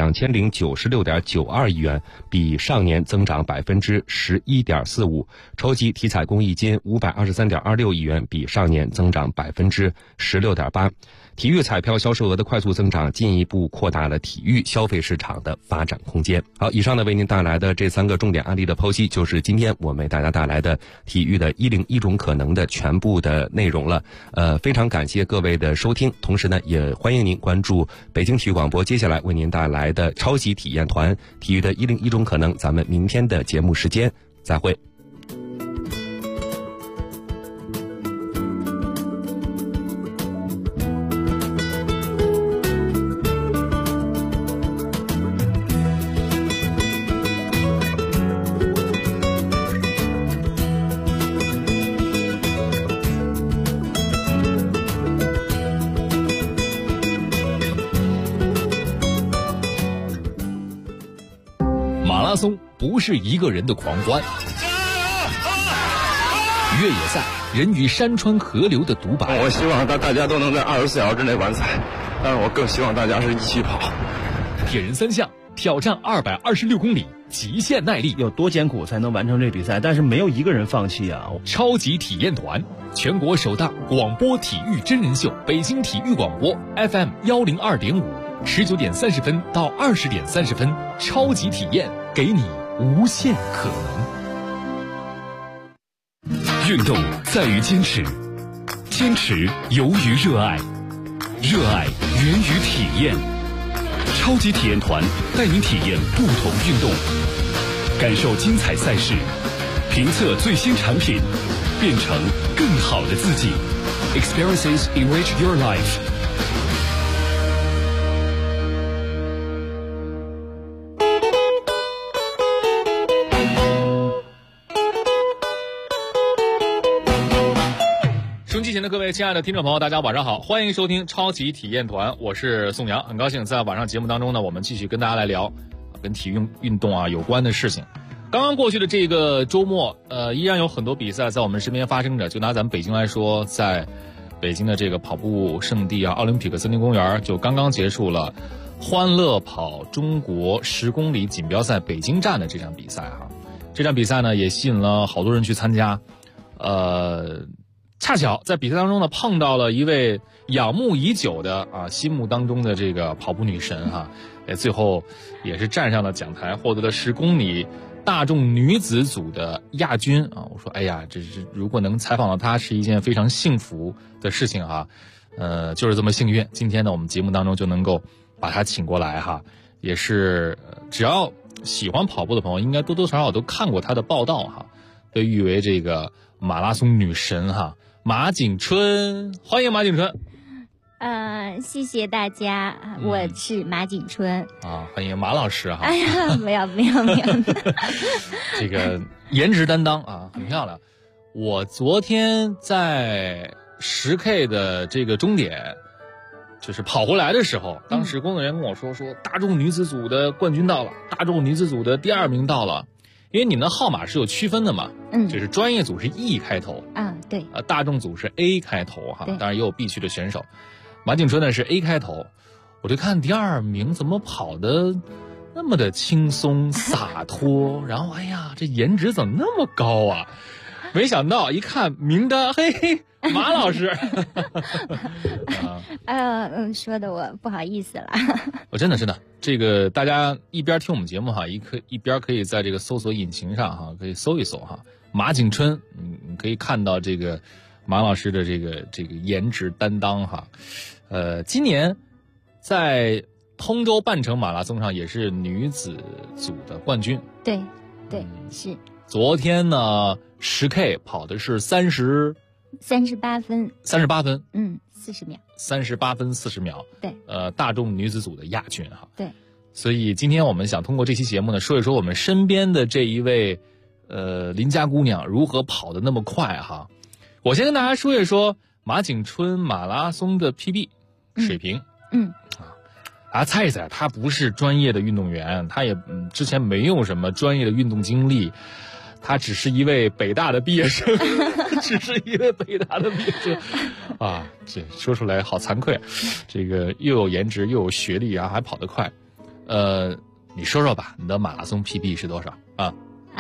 2096.92亿元，比上年增长11.45%。筹集体彩公益金523.26亿元，比上年增长16.8%。体育彩票销售额的快速增长，进一步扩大了体育消费市场的发展空间。好，以上呢为您带来的这3个重点案例的剖析，就是今天我们为大家带来的体育的101种可能的全部的内容了。非常感谢各位的收听，同时呢也欢迎您关注北京体育广播接下来为您带来的超级体验团体育的101种可能。咱们明天的节目时间再会。 马拉松不是一个人的狂欢，越野赛人与山川河流的独白。 我希望大家都能在24小时之内完赛，但是我更希望大家是一起跑。 铁人3项挑战226公里，极限耐力， 有多艰苦才能完成这比赛？但是没有一个人放弃啊！ 超级体验团，全国首档广播体育真人秀，北京体育广播 FM 102.5，19:30到20:30，超级体验，给你无限可能。运动在于坚持，坚持由于热爱，热爱源于体验。超级体验团带您体验不同运动，感受精彩赛事，评测最新产品，变成更好的自己。Experiences enrich your life。收音机前的各位亲爱的听众朋友，大家晚上好，欢迎收听超级体验团，我是宋阳，很高兴在晚上节目当中呢，我们继续跟大家来聊跟体育运动有关的事情。刚刚过去的这个周末，依然有很多比赛在我们身边发生着。就拿咱们北京来说，在北京的这个跑步圣地奥林匹克森林公园就刚刚结束了欢乐跑中国10公里锦标赛北京站的这场比赛哈。这场比赛呢也吸引了好多人去参加，恰巧在比赛当中呢碰到了一位仰慕已久的心目当中的这个跑步女神哈，最后也是站上了讲台，获得了10公里大众女子组的亚军啊！我说，哎呀，这是如果能采访到她是一件非常幸福的事情哈，就是这么幸运。今天呢，我们节目当中就能够把她请过来哈，也是只要喜欢跑步的朋友，应该多多少少都看过她的报道哈，被誉为这个马拉松女神哈。马景春，欢迎马景春。 谢谢大家，我是马景春欢迎马老师哈。 哎呀，没有， 这个颜值担当很漂亮。我昨天在10K 的这个终点，就是跑回来的时候，当时工作人员跟我说大众女子组的冠军到了，大众女子组的第2名到了。因为你们的号码是有区分的嘛，就是专业组是 E 开头对， 大众组是 A 开头哈，当然也有 B 区的选手。马景春呢是 A 开头，我就看第2名怎么跑的那么的轻松洒脱，然后哎呀，这颜值怎么那么高啊？没想到一看名单，嘿，马老师， 说的我不好意思了。 我真的，这个大家一边听我们节目哈，一边可以在这个搜索引擎上哈，可以搜一搜哈，马景春，你可以看到这个马老师的这个颜值担当哈。今年在通州半程马拉松上也是女子组的冠军。对， 是。 昨天呢10K 跑的是38分 ，40秒 ，38分40秒， 对， 大众女子组的亚军哈， 对， 所以今天我们想通过这期节目呢，说一说我们身边的这一位邻家姑娘如何跑得那么快哈。我先跟大家说一说马景春马拉松的 PB 水平，猜一猜，她不是专业的运动员，她也之前没有什么专业的运动经历。他只是一位北大的毕业生，这说出来好惭愧，这个又有颜值又有学历，然后还跑得快。 你说说吧，你的马拉松 PB 是多少啊？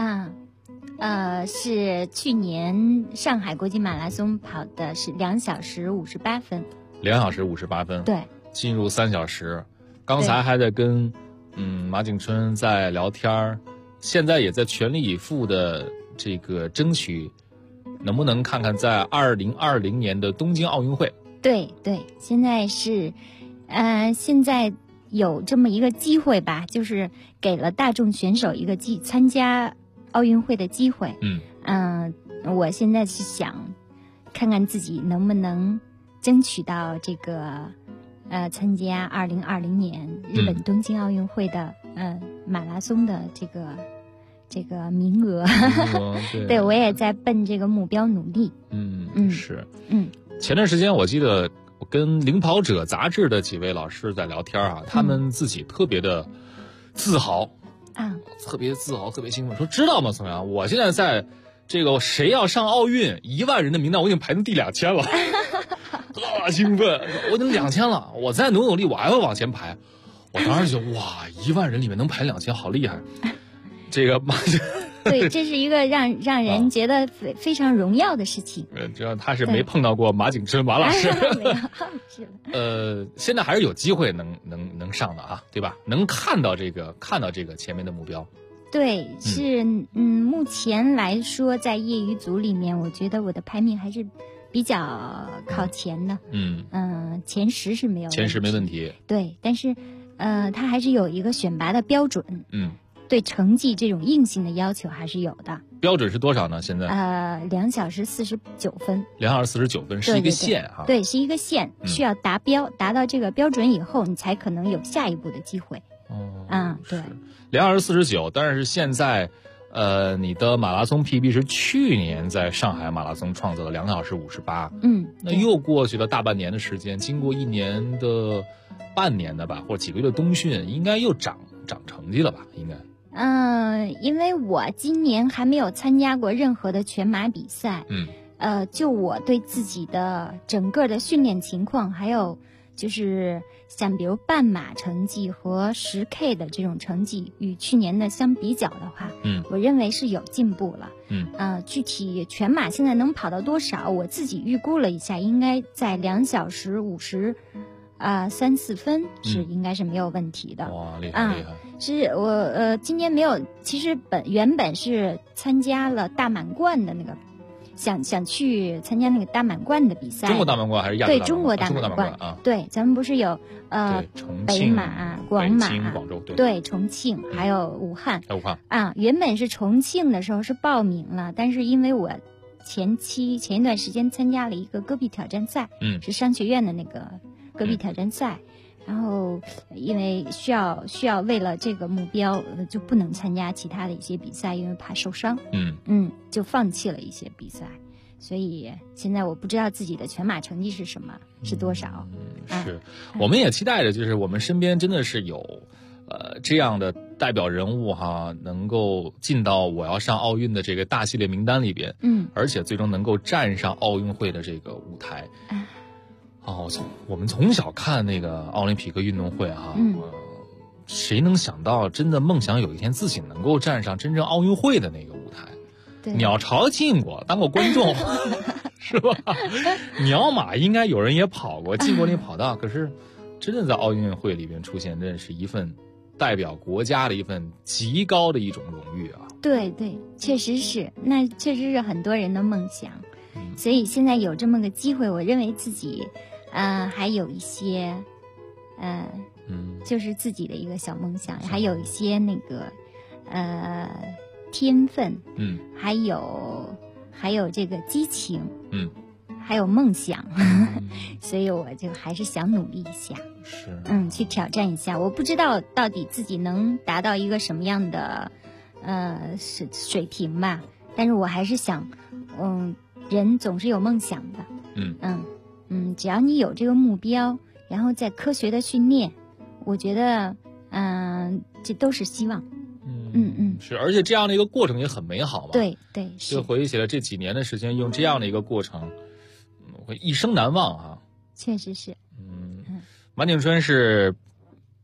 是去年上海国际马拉松跑的是2小时58分。 2小时58分。 对。 进入3小时，刚才还在跟马景春在聊天，现在也在全力以赴的这个争取，能不能看看在2020年的东京奥运会？ 对，现在是，现在有这么一个机会吧，就是给了大众选手一个参加奥运会的机会。我现在是想看看自己能不能争取到这个参加2020年日本东京奥运会的马拉松的这个名额。对，我也在奔这个目标努力。 是。前段时间我记得我跟《领跑者》杂志的几位老师在聊天啊，他们自己特别的自豪特别自豪，特别兴奋，说知道吗，宋阳，我现在在这个谁要上奥运1万人的名单，我已经排到第2000了。特兴奋，我已经2000了，我再努力，我还会往前排。我当时就哇，1万人里面能排2000，好厉害！这个对，这是一个让人觉得非常荣耀的事情。 只要他是没碰到过马景春马老师。 没有，是。 现在还是有机会能上的啊，对吧？能看到这个前面的目标。 对，是目前来说，在业余组里面，我觉得我的排名还是比较靠前的。前10是没有问题。 前10没问题。 对，但是它还是有一个选拔的标准。对成绩这种硬性的要求还是有的。 标准是多少呢？现在 2小时49分。 2小时49分是一个线啊。 对，是一个线，需要达标，达到这个标准以后，你才可能有下一步的机会。对。 2小时49，但是现在你的马拉松 PB 是去年在上海马拉松创造的2小时58。那又过去了大半年的时间，经过1年的半年的吧，或者几个月的冬训，应该又长成绩了吧？应该。 因为我今年还没有参加过任何的全马比赛。就我对自己的整个的训练情况，还有就是像比如半马成绩和10K 的这种成绩与去年的相比较的话，我认为是有进步了。具体全马现在能跑到多少，我自己预估了一下，应该在2小时53、4分是应该是没有问题的。 哇，厉害厉害！ 是我今年没有，其实原本是参加了大满贯的那个。想去参加那个大满贯的比赛。 中国大满贯还是亚洲大满贯？ 对，中国大满贯啊。对，咱们不是有北马、广马、 广州， 对，重庆还有武汉。 还有武汉原本是重庆的时候是报名了，但是因为我前一段时间参加了一个戈壁挑战赛，是商学院的那个戈壁挑战赛。然后因为需要为了这个目标就不能参加其他的一些比赛，因为怕受伤。就放弃了一些比赛，所以现在我不知道自己的全马成绩是什么，是多少。 是，我们也期待着，就是我们身边真的是有这样的代表人物哈，能够进到我要上奥运的这个大系列名单里边，而且最终能够站上奥运会的这个舞台。我们从小看那个奥林匹克运动会哈，谁能想到真的梦想有一天自己能够站上真正奥运会的那个舞台？鸟巢进过，当过观众，是吧？鸟马应该有人也跑过，进过那跑道，可是真的在奥运会里边出现，真是一份代表国家的一份极高的一种荣誉啊！ 对，确实是，那确实是很多人的梦想。所以现在有这么个机会，我认为自己还有一些就是自己的一个小梦想，还有一些那个天分，还有这个激情，还有梦想，所以我就还是想努力一下，去挑战一下。我不知道到底自己能达到一个什么样的水平吧，但是我还是想，人总是有梦想的，只要你有这个目标，然后再科学的训练，我觉得，这都是希望。 是，而且这样的一个过程也很美好嘛。 对，是。 就回忆起来这几年的时间，用这样的一个过程，会一生难忘啊。 确实是。 马景春是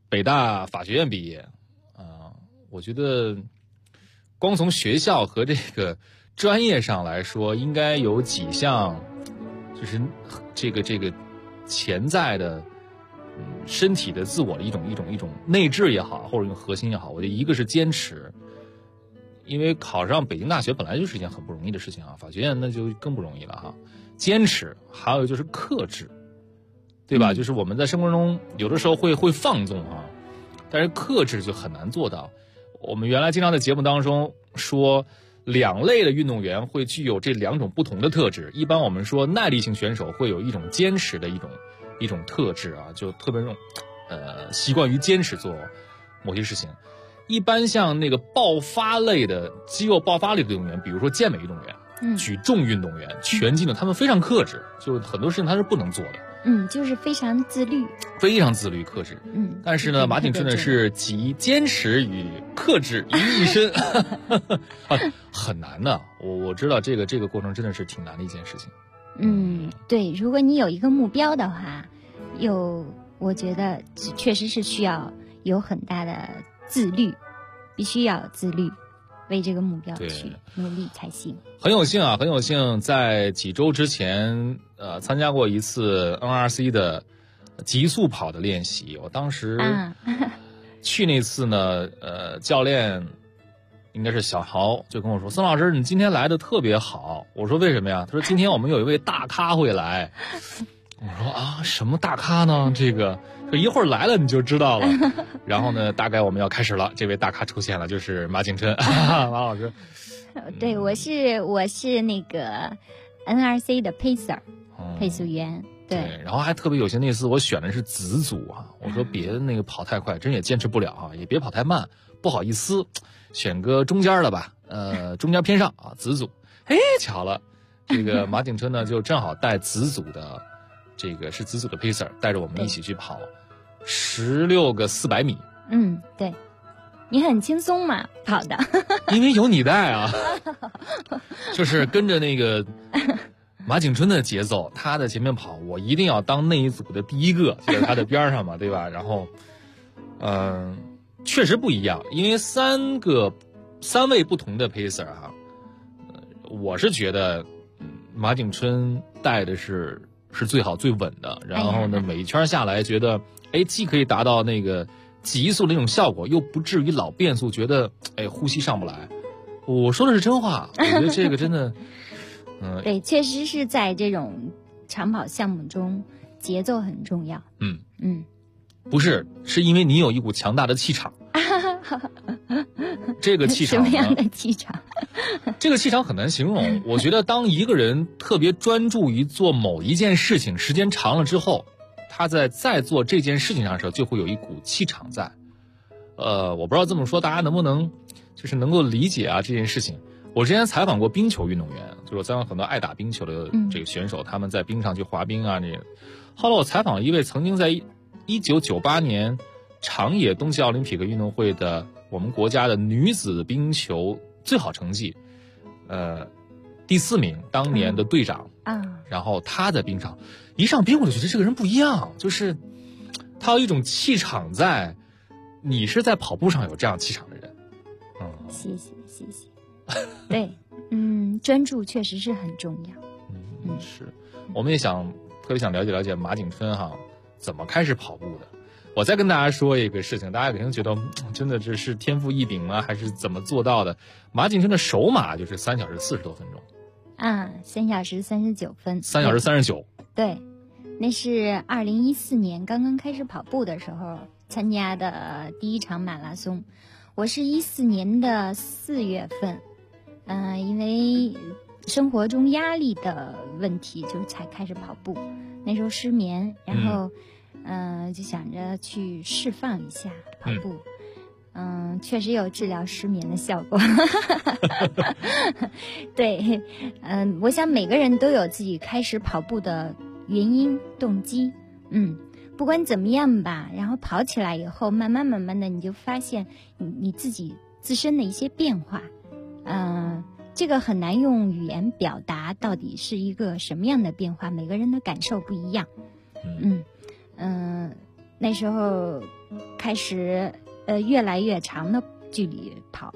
北大法学院毕业，我觉得光从学校和这个专业上来说，应该有几项，就是这个潜在的，身体的自我的一种内质也好，或者一种核心也好，我觉得一个是坚持，因为考上北京大学本来就是一件很不容易的事情啊，法学院那就更不容易了哈。坚持，还有就是克制，对吧？就是我们在生活中有的时候会放纵啊，但是克制就很难做到。我们原来经常在节目当中说2类的运动员会具有这2种不同的特质。一般我们说耐力型选手会有一种坚持的一种特质啊，就特别这种习惯于坚持做某些事情。一般像那个爆发类的肌肉爆发类的运动员，比如说健美运动员、举重运动员、拳击呢，他们非常克制，就很多事情他是不能做的。 就是非常自律， 非常自律克制。但是呢，马景春呢是集坚持与克制于一身，很难的。我知道这个过程真的是挺难的一件事情。 对，如果你有一个目标的话，我觉得确实是需要有很大的自律，必须要自律，为这个目标去努力才行。 很有幸在几周之前参加过一次 NRC 的极速跑的练习。我当时去那次呢，教练应该是小豪就跟我说，孙老师你今天来的特别好。我说为什么呀？他说今天我们有一位大咖会来。我说什么大咖呢？这一会儿来了你就知道了。然后呢，大概我们要开始了，这位大咖出现了，就是马景春马老师。 对，我是那个 NRC 的 pacer，配速员。对， 然后还特别有幸，那次我选的是子组啊。我说别那个跑太快，真也坚持不了啊，也别跑太慢，不好意思，选个中间的吧，中间偏上啊，子组。巧了，这个马景春呢就正好带子组的，这个是子组的 pacer， 带着我们一起去跑16个400米。 对。你很轻松嘛，跑的， 因为有你带啊，就是跟着那个马景春的节奏，他在前面跑，我一定要当那一组的第一个，就在他的边上嘛，对吧？然后，确实不一样，因为3位不同的 pacer 哈，我是觉得马景春带的是最好最稳的，然后呢，每一圈下来觉得，既可以达到那个急速的那种效果，又不至于老变速，觉得呼吸上不来。我说的是真话，我觉得这个真的， 对，确实是在这种长跑项目中，节奏很重要。 不是因为你有一股强大的气场。这个气场什么样的气场？ 这个气场很难形容。我觉得当一个人特别专注于做某一件事情，时间长了之后，他在做这件事情上的时候，就会有一股气场在。我不知道这么说大家能不能就是能够理解啊这件事情。我之前采访过冰球运动员，就是我采访很多爱打冰球的这个选手，他们在冰上去滑冰啊这个。后来我采访了一位曾经在1998年长野冬季奥林匹克运动会的我们国家的女子冰球最好成绩，第4名，当年的队长然后他在冰上一上冰，我就觉得这个人不一样，就是他有一种气场在。你是在跑步上有这样气场的人。 谢谢。对，专注确实是很重要。 是，我们也特别想了解马景春哈怎么开始跑步的。我再跟大家说一个事情，大家肯定觉得真的这是天赋异禀吗？还是怎么做到的？马景春的首马就是3小时40多分钟。 3小时39分。 3小时39。 对，那是2014年刚刚开始跑步的时候参加的第一场马拉松。我是14年的4月份，因为生活中压力的问题，就才开始跑步。那时候失眠，然后就想着去释放一下跑步。确实有治疗失眠的效果。对，我想每个人都有自己开始跑步的原因动机。不管怎么样吧，然后跑起来以后，慢慢的你就发现你自己自身的一些变化。这个很难用语言表达到底是一个什么样的变化，每个人的感受不一样。 那时候开始越来越长的距离跑，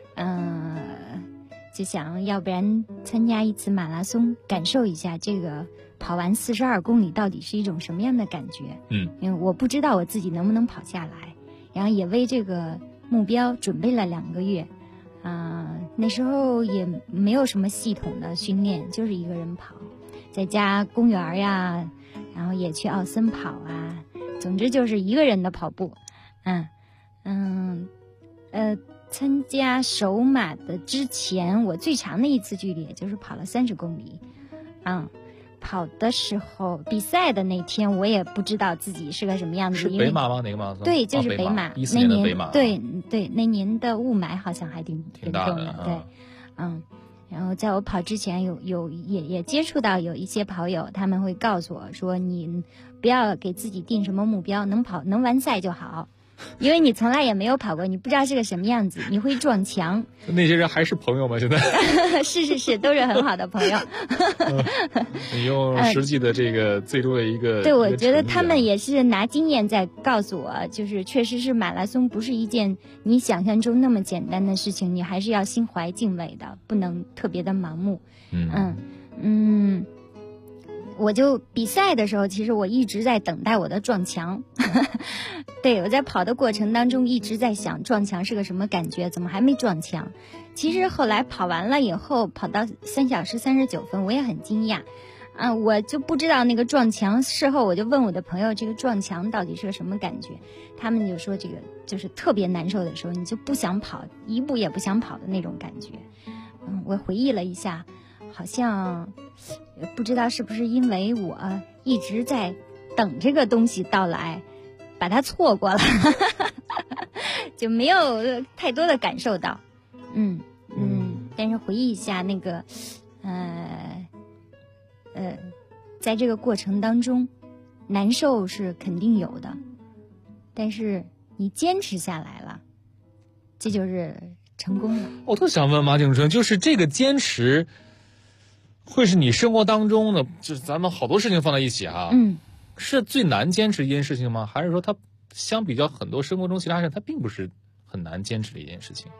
就想要不然参加一次马拉松，感受一下这个跑完42公里到底是一种什么样的感觉。因为我不知道我自己能不能跑下来，然后也为这个目标准备了2个月。那时候也没有什么系统的训练，就是一个人跑，在家公园呀，然后也去奥森跑啊，总之就是一个人的跑步。参加首马的之前，我最长的一次距离也就是跑了30公里。跑的时候，比赛的那天我也不知道自己是个什么样子。 是北马吗？哪个马拉松？ 对，就是北马。 14年的北马。 对，那年的雾霾好像还挺大的。 对，然后在我跑之前也接触到有一些跑友，他们会告诉我说，你不要给自己定什么目标，能完赛就好。因为你从来也没有跑过，你不知道是个什么样子，你会撞墙。 那些人还是朋友吗？现在是，都是很好的朋友。 你用实际的这个最终的一个对，我觉得他们也是拿经验在告诉我，就是确实是马拉松不是一件你想象中那么简单的事情，你还是要心怀敬畏的，不能特别的盲目。我就比赛的时候，其实我一直在等待我的撞墙。对，我在跑的过程当中一直在想撞墙是个什么感觉，怎么还没撞墙？其实后来跑完了以后，跑到3小时39分，我也很惊讶。我就不知道那个撞墙，事后我就问我的朋友，这个撞墙到底是个什么感觉？他们就说这个就是特别难受的时候，你就不想跑，一步也不想跑的那种感觉。我回忆了一下，好像不知道是不是因为我一直在等这个东西到来，把它错过了，就没有太多的感受到。但是回忆一下那个在这个过程当中难受是肯定有的，但是你坚持下来了，这就是成功了。 我特想问马景春，就是这个坚持会是你生活当中的，就是咱们好多事情放在一起哈，是最难坚持一件事情吗？还是说它相比较很多生活中其他事，它并不是很难坚持的一件事情？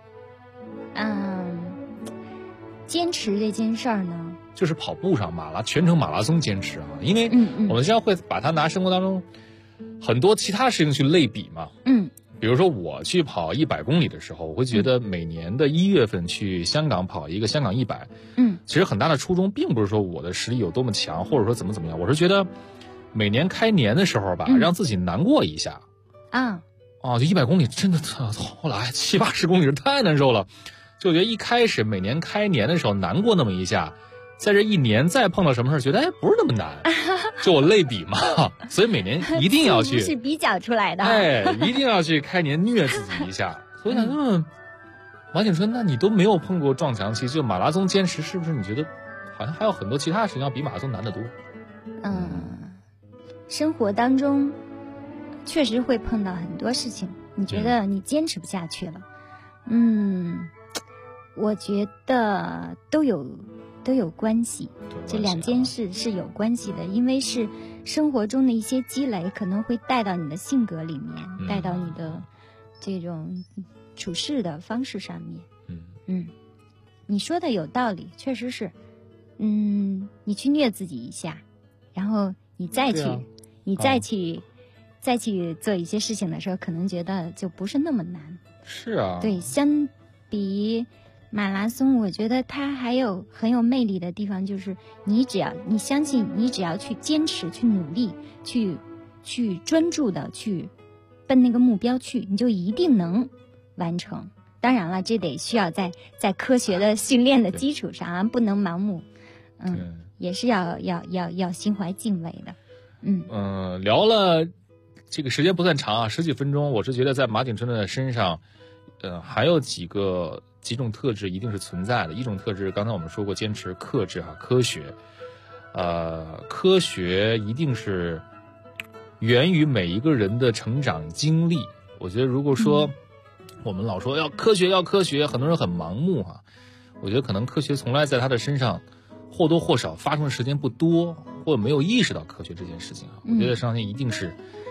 坚持这件事儿呢， 就是跑步上全程马拉松坚持啊，因为我们经常会把它拿生活当中很多其他事情去类比嘛。比如说我去跑100公里的时候，我会觉得每年的1月份去香港跑一个香港100，其实很大的初衷并不是说我的实力有多么强，或者说怎么样，我是觉得每年开年的时候吧，让自己难过一下。就100公里真的，后来70、80公里太难受了。就我觉得一开始每年开年的时候难过那么一下，在这一年再碰到什么事，觉得不是那么难，就我类比嘛，所以每年一定要去是比较出来的， 一定要去开年虐自己一下。所以想问马景春，那你都没有碰过撞墙期，就马拉松坚持，是不是你觉得好像还有很多其他事情要比马拉松难得多？ 生活当中确实会碰到很多事情，你觉得你坚持不下去了。我觉得都有关系，这2件事是有关系的，因为是生活中的一些积累，可能会带到你的性格里面，带到你的这种处事的方式上面。你说的有道理，确实是。你去虐自己一下，然后你再去做一些事情的时候，可能觉得就不是那么难。 是啊， 对，相比马拉松，我觉得它还有很有魅力的地方，就是你相信，你只要去坚持、去努力、去专注的去奔那个目标去，你就一定能完成。当然了，这得需要在科学的训练的基础上，不能盲目。也是要心怀敬畏的。 聊了这个时间不算长啊，10几分钟，我是觉得在马景春的身上，还有几种特质一定是存在的。一种特质，刚才我们说过，坚持、克制科学。科学一定是源于每一个人的成长经历。我觉得如果说我们老说要科学，很多人很盲目哈。我觉得可能科学从来在他的身上或多或少发生的时间不多，或者没有意识到科学这件事情。我觉得上天一定是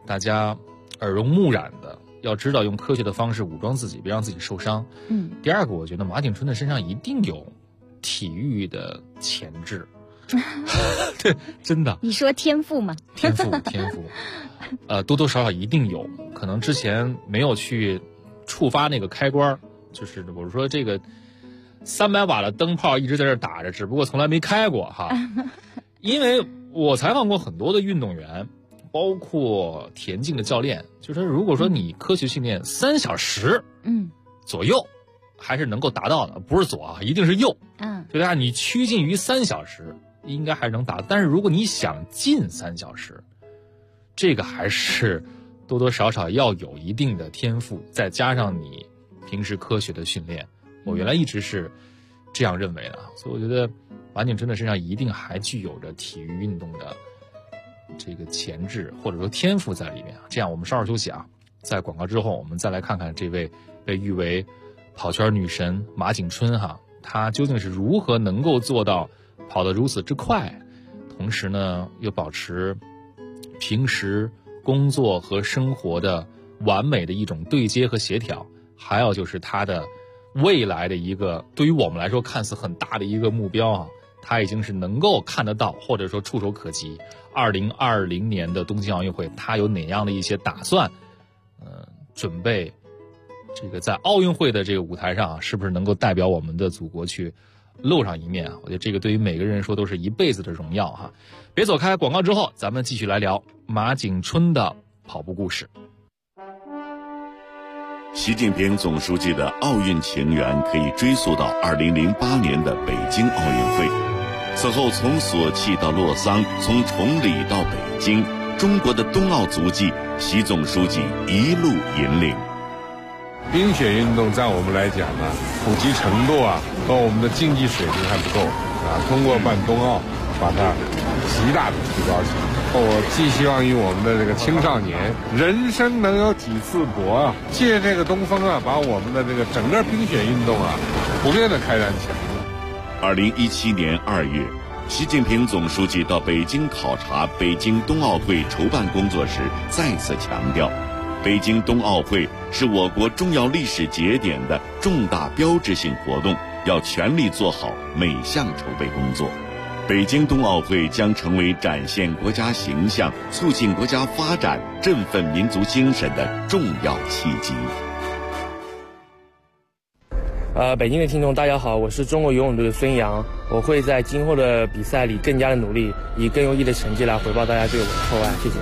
大家耳濡目染的，要知道用科学的方式武装自己，别让自己受伤。第二个，我觉得马景春的身上一定有体育的潜质。对，真的。 你说天赋吗？ 天赋，多多少少一定有，可能之前没有去触发那个开关，就是我说这个300瓦的灯泡一直在这打着，只不过从来没开过哈。因为我采访过很多的运动员，包括田径的教练，就是如果说你科学训练3小时，左右还是能够达到的，不是左啊，一定是右。就大家你趋近于3小时。应该还能达，但是如果你想进3小时，这个还是多多少少要有一定的天赋，再加上你平时科学的训练。我原来一直是这样认为的，所以我觉得马景春的身上一定还具有着体育运动的这个潜质或者说天赋在里面。这样我们稍事休息啊，在广告之后我们再来看看这位被誉为跑圈女神马景春哈，她究竟是如何能够做到跑得如此之快，同时呢又保持平时工作和生活的完美的一种对接和协调。还有就是他的未来的一个对于我们来说看似很大的一个目标啊，他已经是能够看得到或者说触手可及。2020年的东京奥运会他有哪样的一些打算，准备这个在奥运会的这个舞台上是不是能够代表我们的祖国去露上一面啊？我觉得这个对于每个人来说都是一辈子的荣耀哈。别走开，广告之后咱们继续来聊马景春的跑步故事。 习近平总书记的奥运情缘可以追溯到2008年的北京奥运会。此后从索契到洛桑，从崇礼到北京，中国的冬奥足迹，习总书记一路引领。 冰雪运动在我们来讲呢，普及程度和我们的竞技水平还不够通过办冬奥把它极大的提高起来。我寄希望于我们的这个青少年，人生能有几次搏借这个东风把我们的这个整个冰雪运动普遍的开展起来。 2017年2月，习近平总书记到北京考察北京冬奥会筹办工作时，再次强调，北京冬奥会是我国重要历史节点的重大标志性活动，要全力做好每项筹备工作。北京冬奥会将成为展现国家形象、促进国家发展、振奋民族精神的重要契机。 北京的听众大家好，我是中国游泳队的孙杨，我会在今后的比赛里更加的努力，以更优异的成绩来回报大家对我的厚爱，谢谢。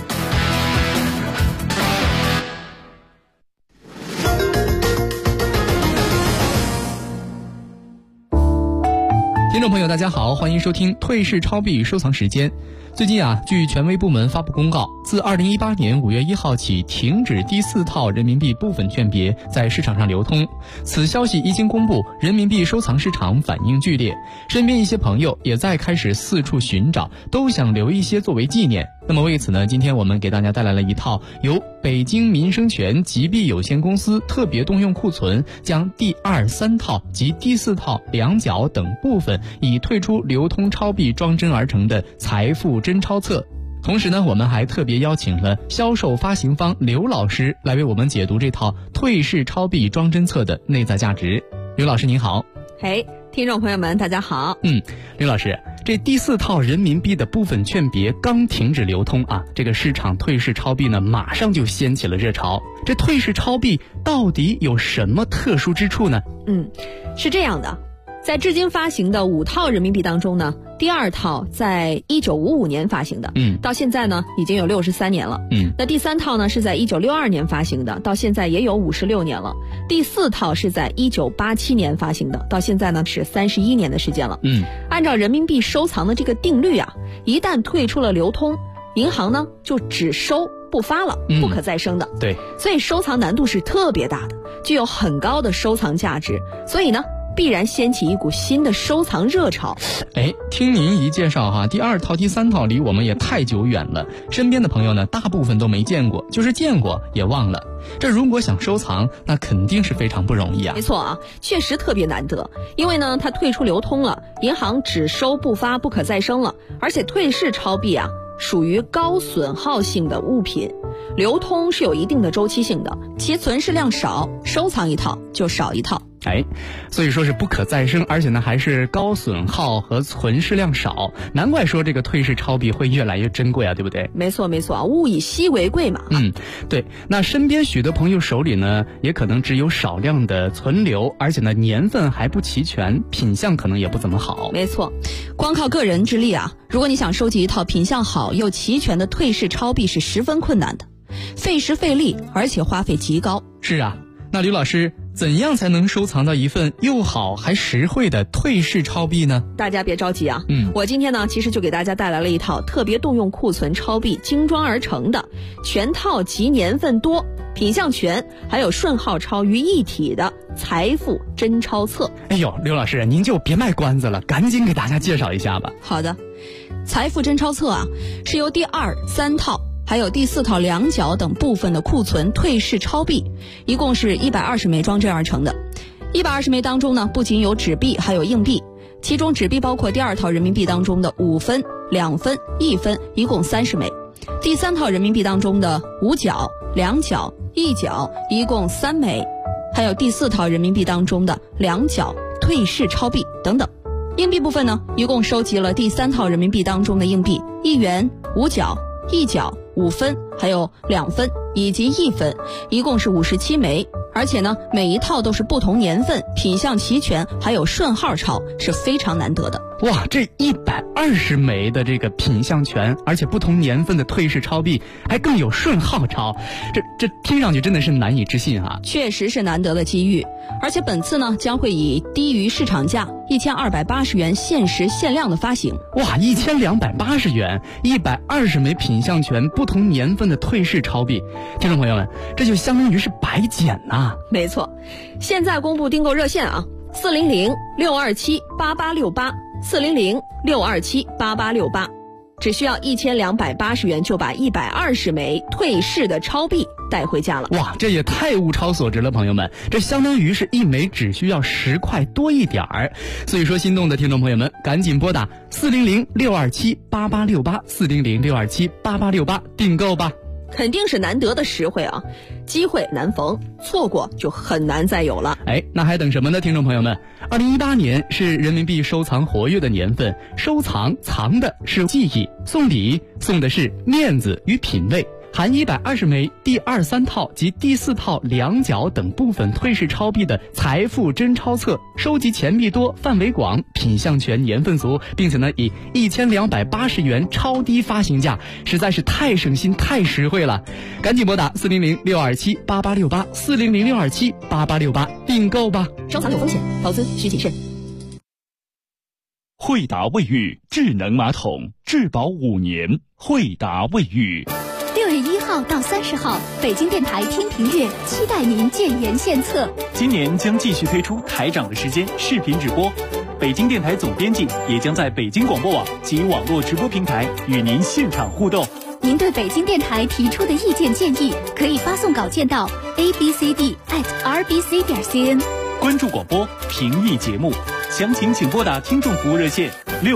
听众朋友大家好，欢迎收听退市超币收藏时间。最近据权威部门发布公告，自2018年5月1号起停止第4套人民币部分券别在市场上流通。此消息一经公布，人民币收藏市场反应剧烈，身边一些朋友也在开始四处寻找，都想留一些作为纪念。那么为此呢，今天我们给大家带来了一套由北京民生泉集币有限公司特别动用库存，将第2、3套及第4套两角等部分已退出流通钞币装帧而成的财富真钞册。同时呢，我们还特别邀请了销售发行方刘老师来为我们解读这套退市钞币装帧册的内在价值。刘老师您好。 听众朋友们大家好。 刘老师，这第4套人民币的部分券别刚停止流通这个市场退市钞币呢马上就掀起了热潮。这退市钞币到底有什么特殊之处呢？ 是这样的，在至今发行的5套人民币当中呢，第2套在1955年发行的，到现在呢已经有63年了。那第3套呢是在1962年发行的，到现在也有56年了。第4套是在1987年发行的，到现在呢是31年的时间了。按照人民币收藏的这个定律一旦退出了流通，银行呢就只收不发了，不可再生的。 对， 所以收藏难度是特别大的，具有很高的收藏价值，所以呢必然掀起一股新的收藏热潮。 听您一介绍第2套第3套离我们也太久远了，身边的朋友呢大部分都没见过，就是见过也忘了。这如果想收藏，那肯定是非常不容易没错确实特别难得，因为呢它退出流通了，银行只收不发，不可再生了，而且退市钞币属于高损耗性的物品，流通是有一定的周期性的，其存世量少，收藏一套就少一套。 所以说是不可再生，而且呢还是高损耗和存世量少，难怪说这个退市钞币会越来越珍贵啊，对不对？ 没错没错，物以稀为贵嘛。 对。那身边许多朋友手里呢，也可能只有少量的存留，而且呢年份还不齐全，品相可能也不怎么好。 没错，光靠个人之力啊，如果你想收集一套品相好又齐全的退市钞币是十分困难的，费时费力，而且花费极高。 是啊，那刘老师，怎样才能收藏到一份又好还实惠的退市钞币呢？ 大家别着急啊，我今天呢其实就给大家带来了一套特别动用库存钞币精装而成的全套集年份多、品相全还有顺号钞于一体的财富真钞册。 哎呦，刘老师您就别卖关子了，赶紧给大家介绍一下吧。 好的，财富真钞册啊是由第2、3套还有第4套两角等部分的库存退市钞币，一共是120枚装帧而成的。120枚当中呢，不仅有纸币，还有硬币，其中纸币包括第2套人民币当中的5分、2分、1分，一共30枚；第3套人民币当中的5角、2角、1角，一共3枚；还有第4套人民币当中的2角退市钞币等等。硬币部分呢，一共收集了第3套人民币当中的硬币1元、5角、1角、5分，还有2分以及1分，一共是57枚。而且呢，每一套都是不同年份、品相齐全，还有顺号钞，是非常难得的。 哇，这120枚的这个品相全，而且不同年份的退市钞币，还更有顺号钞，这听上去真的是难以置信啊！ 确实是难得的机遇，而且本次呢将会以低于市场价1280元限时限量的发行。 哇，1280元，120枚品相全、不同年份的退市钞币，听众朋友们，这就相当于是白捡呐！ 没错，现在公布订购热线啊，400-627-8868，400-627-8868，只需要1280元就把120枚退市的钞币带回家了。 哇，这也太物超所值了，朋友们，这相当于是一枚只需要10块多一点儿。所以说，心动的听众朋友们，赶紧拨打400-627-8868，400-627-8868订购吧。 肯定是难得的实惠啊，机会难逢，错过就很难再有了。 那还等什么呢，听众朋友们？2018年是人民币收藏活跃的年份，收藏藏的是记忆，送礼送的是面子与品味。含120枚第2、3套及第4套两角等部分退市钞币的财富真钞册，收集钱币多、范围广、品相全、年份足，并且呢以1280元超低发行价，实在是太省心、太实惠了。赶紧拨打400-627-8868，400-627-8868订购吧。 收藏有风险，投资需谨慎。 惠达卫浴智能马桶，质保5年。惠达卫浴。 6月1号到30号，北京电台听评月期待您建言献策。 今年将继续推出台长的时间视频直播，北京电台总编辑也将在北京广播网及网络直播平台与您现场互动。 您对北京电台提出的意见建议，可以发送稿件到 abcd@rbc.cn。 关注广播，评议节目，详情请拨打听众服务热线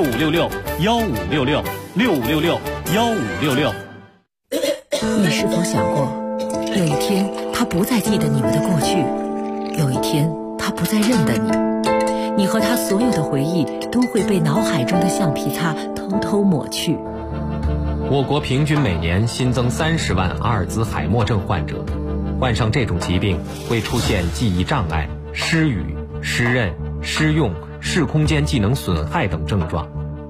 6566-1566，6566-1566。 你是否想过，有一天他不再记得你们的过去，有一天他不再认得你，你和他所有的回忆都会被脑海中的橡皮擦偷偷抹去。 我国平均每年新增30万阿尔兹海默症患者，患上这种疾病会出现记忆障碍、失语、失认、失用、视空间技能损害等症状。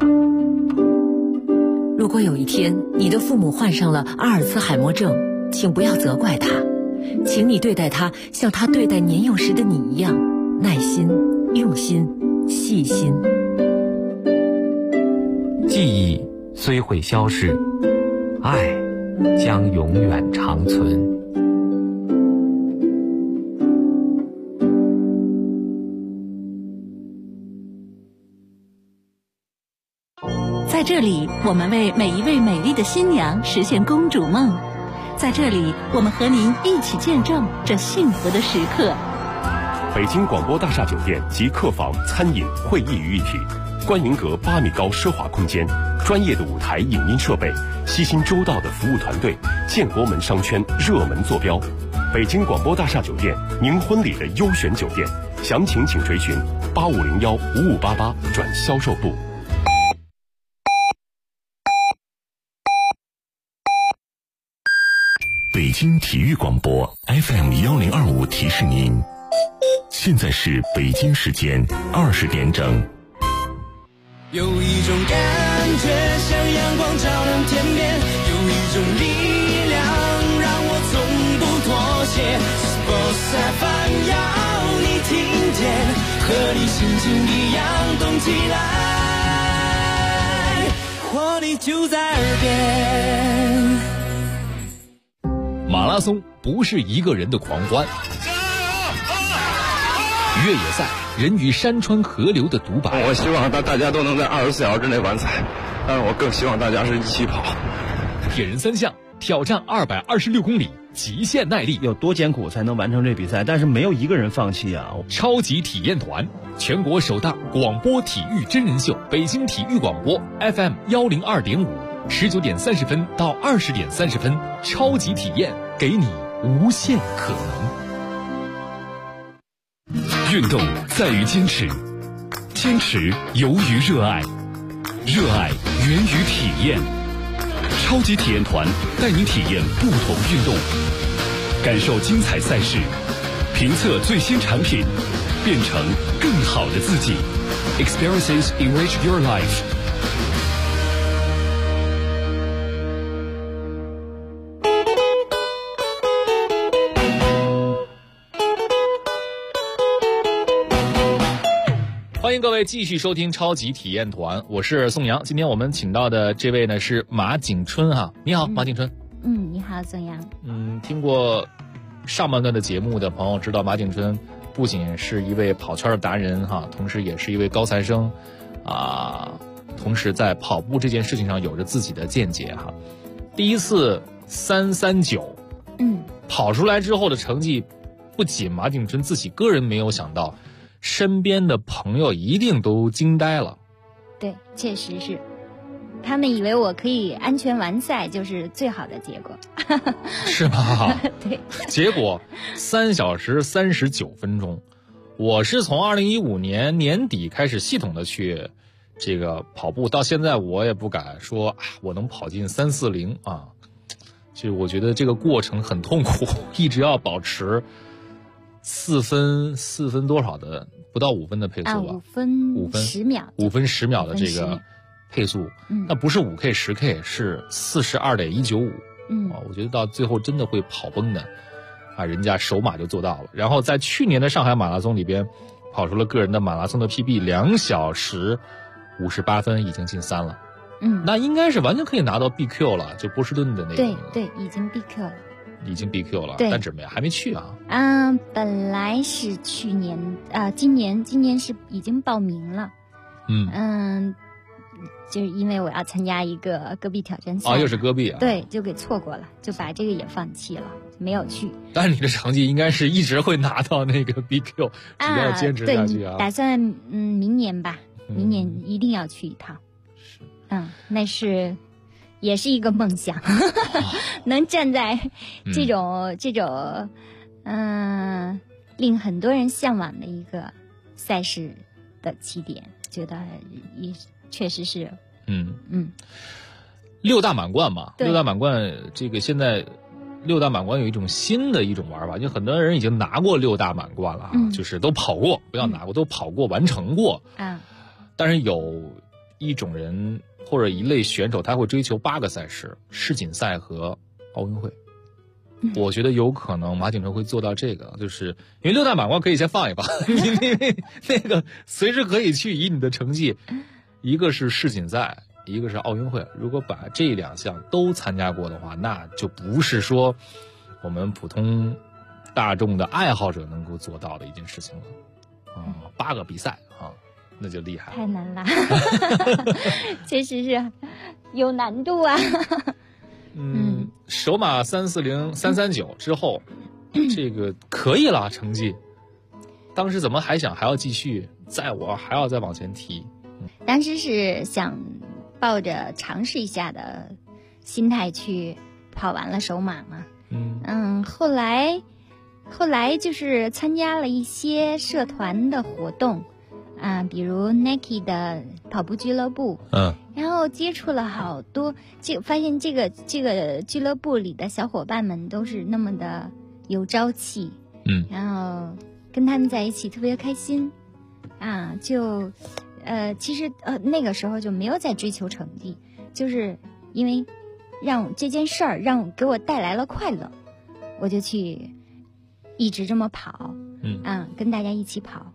如果有一天你的父母患上了阿尔兹海默症，请不要责怪他，请你对待他像他对待年幼时的你一样，耐心、用心、细心。 记忆虽会消逝，爱将永远长存。 在这里，我们为每一位美丽的新娘实现公主梦。在这里，我们和您一起见证这幸福的时刻。 北京广播大厦酒店及客房、餐饮、会议于一体， 观云阁8米高奢华空间，专业的舞台影音设备，悉心周到的服务团队，建国门商圈热门坐标。北京广播大厦酒店，您婚礼的优选酒店，详情请垂询85015588转销售部。北京体育广播 FM1025提示您，现在是北京时间20点整。 有一种感觉像阳光照亮天边，有一种力量让我从不妥协。Sports FM 要你听见，和你心情一样动起来，活力就在耳边。 马拉松不是一个人的狂欢，越野赛人与山川河流的独白。 我希望大家都能在24小时之内完赛，但是我更希望大家是一起跑。 铁人3项挑战226公里，极限耐力， 有多艰苦才能完成这比赛？但是没有一个人放弃啊！ 超级体验团，全国首档广播体育真人秀，北京体育广播 FM102.5，19点30分到20点30分，超级体验，给你无限可能。 运动在于坚持，坚持由于热爱，热爱源于体验。超级体验团带您体验不同运动，感受精彩赛事，评测最新产品，变成更好的自己。Experiences enrich your life。 欢迎各位继续收听超级体验团，我是宋阳。今天我们请到的这位呢是马景春哈，你好，马景春。 你好，宋阳。 听过上半段的节目的朋友知道，马景春不仅是一位跑圈的达人哈，同时也是一位高材生啊，同时在跑步这件事情上有着自己的见解哈。第一次339，跑出来之后的成绩，不仅马景春自己个人没有想到，身边的朋友一定都惊呆了。 对，确实是，他们以为我可以安全完赛，就是最好的结果。 是吗？ 对。 结果3小时39分钟，我是从2015年年底开始系统的去这个跑步，到现在我也不敢说我能跑进340啊。就我觉得这个过程很痛苦，一直要保持4分多少的，不到5分的配速吧 ？5分10秒 ，5分10秒的这个配速，那不是5K 10K， 是42.195。我觉得到最后真的会跑崩的啊！人家首马就做到了，然后在去年的上海马拉松里边，跑出了个人的马拉松的 PB，2小时58分，已经进3了。那应该是完全可以拿到 BQ 了，就波士顿的那个。 对，已经 BQ 了。 已经 BQ 了，但怎么样还没去啊？ 本来是去年今年是已经报名了。就是因为我要参加一个戈壁挑战赛。 又是戈壁啊？对， 就给错过了，就把这个也放弃了，没有去。 但是你的成绩应该是一直会拿到那个 BQ，只要坚持下去啊。 对，打算明年吧，明年一定要去一趟。那是。也是一个梦想，能站在这种令很多人向往的一个赛事的起点，觉得也确实是 6大满贯嘛，6大满贯这个现在6大满贯有一种新的一种玩法，就很多人已经拿过6大满贯了就是都跑过，不要拿过，都跑过完成过但是有一种人或者一类选手，他会追求8个赛事，世锦赛和奥运会。我觉得有可能马景春会做到这个，就是因为6大满贯可以先放一放，你那个随时可以去，以你的成绩，一个是世锦赛，一个是奥运会。如果把这2项都参加过的话，那就不是说我们普通大众的爱好者能够做到的一件事情了。8个比赛啊。那就厉害了， 太难了，确实是有难度啊。 首马340、339之后，这个可以了成绩。当时怎么还想还要继续，我还要再往前提？ 当时是想抱着尝试一下的心态去跑完了首马嘛。后来就是参加了一些社团的活动啊，比如 Nike 的跑步俱乐部，然后接触了好多，发现这个俱乐部里的小伙伴们都是那么的有朝气，然后跟他们在一起特别开心啊，就其实那个时候就没有在追求成绩，就是因为让这件事儿给我带来了快乐，我就去一直这么跑，跟大家一起跑，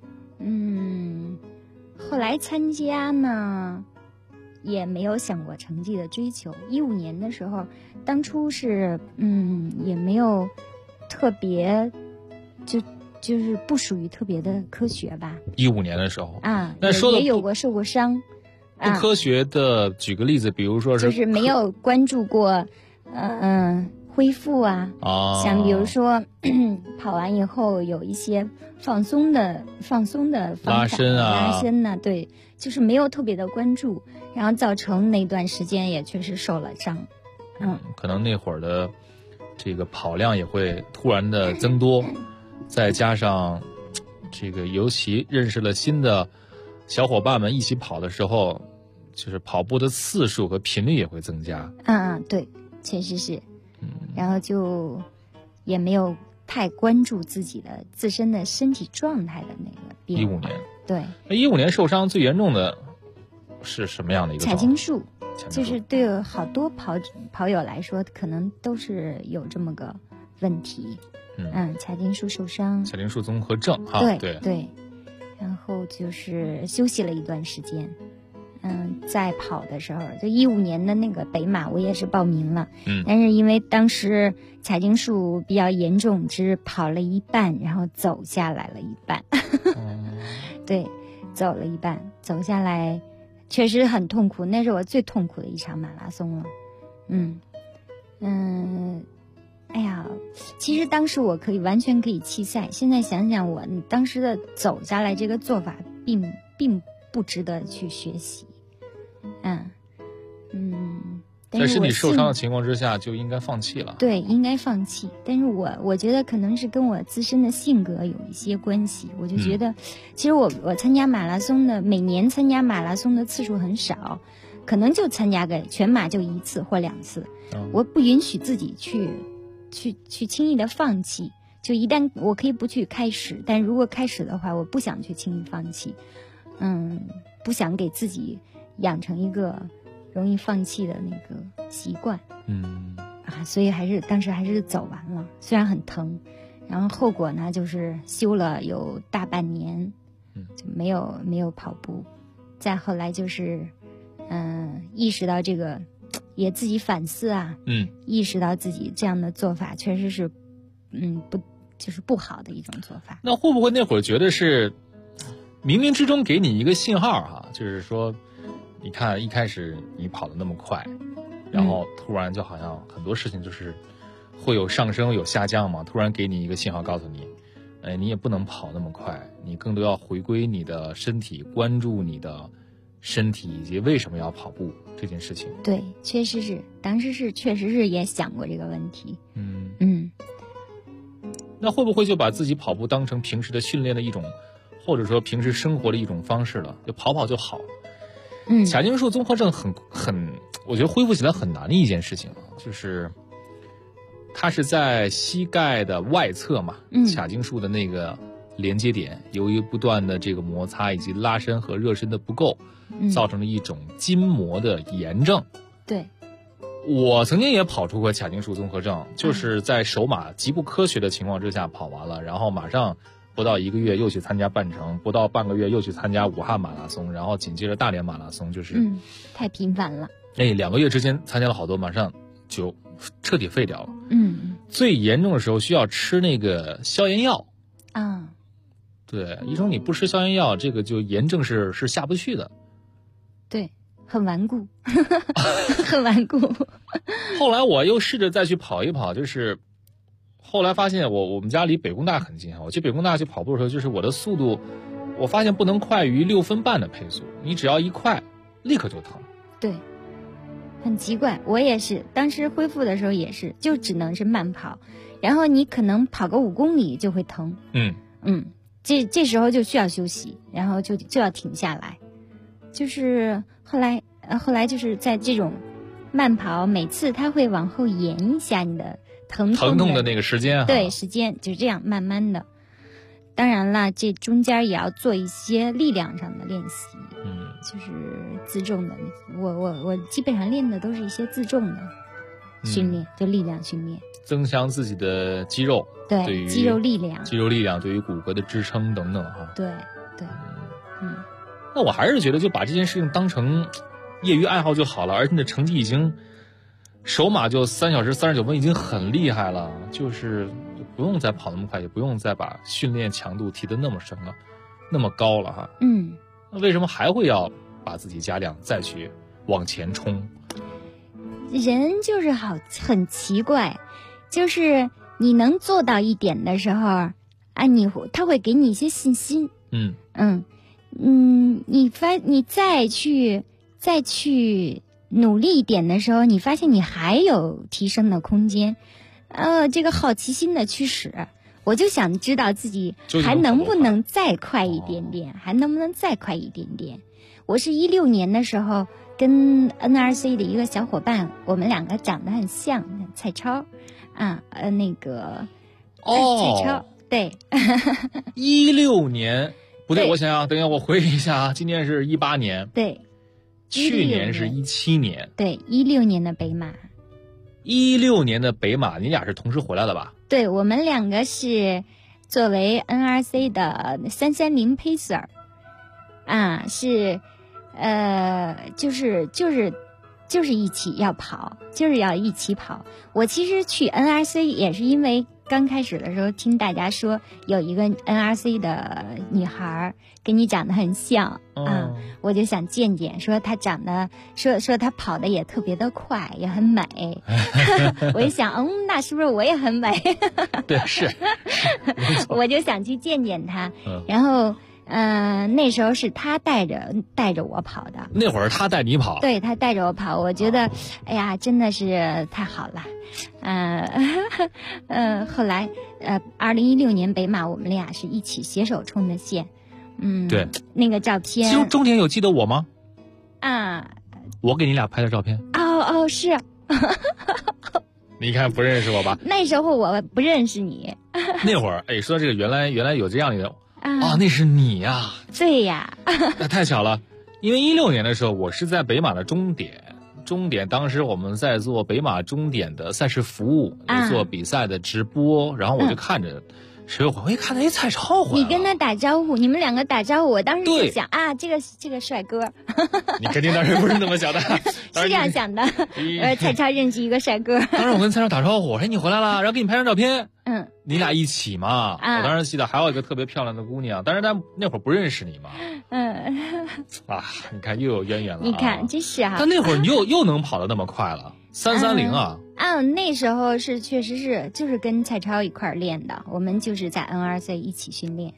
后来参加呢，也没有想过成绩的追求。15年的时候，当初是也没有特别，就是不属于特别的科学吧。 15年的时候啊， 那说的也有过受过伤。 不科学的，举个例子，比如说就是没有关注过，恢复啊，像比如说跑完以后有一些放松的方法，拉伸啊，对，就是没有特别的关注，然后造成那段时间也确实受了伤。 可能那会儿的这个跑量也会突然的增多，再加上这个尤其认识了新的小伙伴们一起跑的时候，就是跑步的次数和频率也会增加。 对，确实是。然后就也没有太关注自身的身体状态的那个变化。 15年， 对。 那15年受伤最严重的是什么样的一个？ 髂胫束，就是对好多跑友来说，可能都是有这么个问题。髂胫束受伤， 髂胫束综合症哈。 对。然后就是休息了一段时间。在跑的时候，就15年的那个北马，我也是报名了。但是因为当时髂胫束比较严重，只跑了一半，然后走下来了一半。对，走了一半，走下来确实很痛苦，那是我最痛苦的一场马拉松了。哎呀，其实当时我完全可以弃赛，现在想想我当时的走下来这个做法并不值得去学习。 在身体受伤的情况之下就应该放弃了。 对，应该放弃。但是我觉得可能是跟我自身的性格有一些关系。我就觉得，其实我参加马拉松的，每年参加马拉松的次数很少，可能就参加个全马就1次或2次。我不允许自己去轻易的放弃。就一旦我可以不去开始，但如果开始的话，我不想去轻易放弃。不想给自己养成一个容易放弃的那个习惯。所以当时还是走完了，虽然很疼，然后后果呢就是休了有大半年，就没有跑步。再后来就是意识到这个，也自己反思啊，意识到自己这样的做法确实是不好的一种做法。 那会不会那会儿觉得是冥冥之中给你一个信号哈，就是说你看一开始你跑得那么快，然后突然就好像很多事情就是会有上升有下降嘛，突然给你一个信号告诉你，你也不能跑那么快，你更多要回归你的身体，关注你的身体以及为什么要跑步这件事情。 对，确实是，当时确实是也想过这个问题。 那会不会就把自己跑步当成平时的训练的一种，或者说平时生活的一种方式了？就跑跑就好。髂胫束综合症很，我觉得恢复起来很难的一件事情，就是它是在膝盖的外侧嘛，髂胫束的那个连接点，由于不断的这个摩擦以及拉伸和热身的不够，造成了一种筋膜的炎症。 对。 我曾经也跑出过髂胫束综合症，就是在首马极不科学的情况之下跑完了，然后马上不到1个月又去参加半程，不到半个月又去参加武汉马拉松，然后紧接着大连马拉松，就是太频繁了。 2个月之间参加了好多，马上就彻底废掉了。最严重的时候需要吃那个消炎药。对，医生你不吃消炎药，这个就炎症是下不去的。 对。很顽固很顽固。 后来我又试着再去跑一跑，就是后来发现我们家离北工大很近，我去北工大去跑步的时候，就是我的速度我发现不能快于6分半的配速，你只要一快，立刻就疼。 对，很奇怪，我也是，当时恢复的时候也是，就只能是慢跑，然后你可能跑个5公里就会疼。这时候就需要休息，然后就要停下来。就是后来就是在这种慢跑，每次它会往后延一下你的疼痛的那个时间。 对，时间就这样慢慢的。当然了，这中间也要做一些力量上的练习，就是自重的。我基本上练的都是一些自重的训练，就力量训练， 增强自己的肌肉，对于肌肉力量对于骨骼的支撑等等哈。 对， 那我还是觉得就把这件事情当成业余爱好就好了，而且你的成绩已经首马就3小时39分已经很厉害了，就是不用再跑那么快，也不用再把训练强度提得那么深了，那么高了哈。那为什么还会要把自己加量再去往前冲？ 人就是很奇怪，就是你能做到一点的时候啊，他会给你一些信心。你再去努力一点的时候，你发现你还有提升的空间。这个好奇心的驱使，我就想知道自己还能不能再快一点点，我是16年的时候跟 NRC 的一个小伙伴，我们2个长得很像，蔡超啊，蔡超，对 16年不对， 对我想想，等一下我回忆一下啊，今年是18年， 对， 去年是17年， 对，16年的北马 ，16年的北马，你俩是同时回来的吧？ 对，我们2个是作为 NRC 的330 pacer， 是就是一起要跑，就是要一起跑。我其实去 NRC 也是因为刚开始的时候听大家说有一个 NRC 的女孩跟你长得很像我就想见见，说她长得说她跑的也特别的快，也很美。我一想，那是不是我也很美？ 对，是我就想去见见她，然后。那时候是他带着我跑的。 那会儿他带你跑？ 对，他带着我跑，我觉得，哎呀，真的是太好了。后来2016年北马，我们俩是一起携手冲的线。 对， 那个照片。 其实终点有记得我吗？ 我给你俩拍的照片。 是。 你看不认识我吧？ 那时候我不认识你。 那会儿，说这个原来有这样的。那是你呀！ 对呀， 那太巧了，因为16年的时候，我是在北马的终点，当时我们在做北马终点的赛事服务，做比赛的直播，然后我就看着谁回，我一看蔡超回来了， 你跟他打招呼，你们2个打招呼，我当时就想这个帅哥， 你肯定当时不是那么想的，是这样想的，蔡超认识一个帅哥， 当时我跟蔡超打招呼，我说你回来了，然后给你拍张照片。你俩一起嘛？我当时记得还有一个特别漂亮的姑娘，但是她那会儿不认识你嘛。你看又有渊源了。 你看，真是啊。 但那会儿你又能跑得那么快了，330啊。 那时候是确实是就是跟蔡超一块儿练的，我们就是在 NRC 一起训练。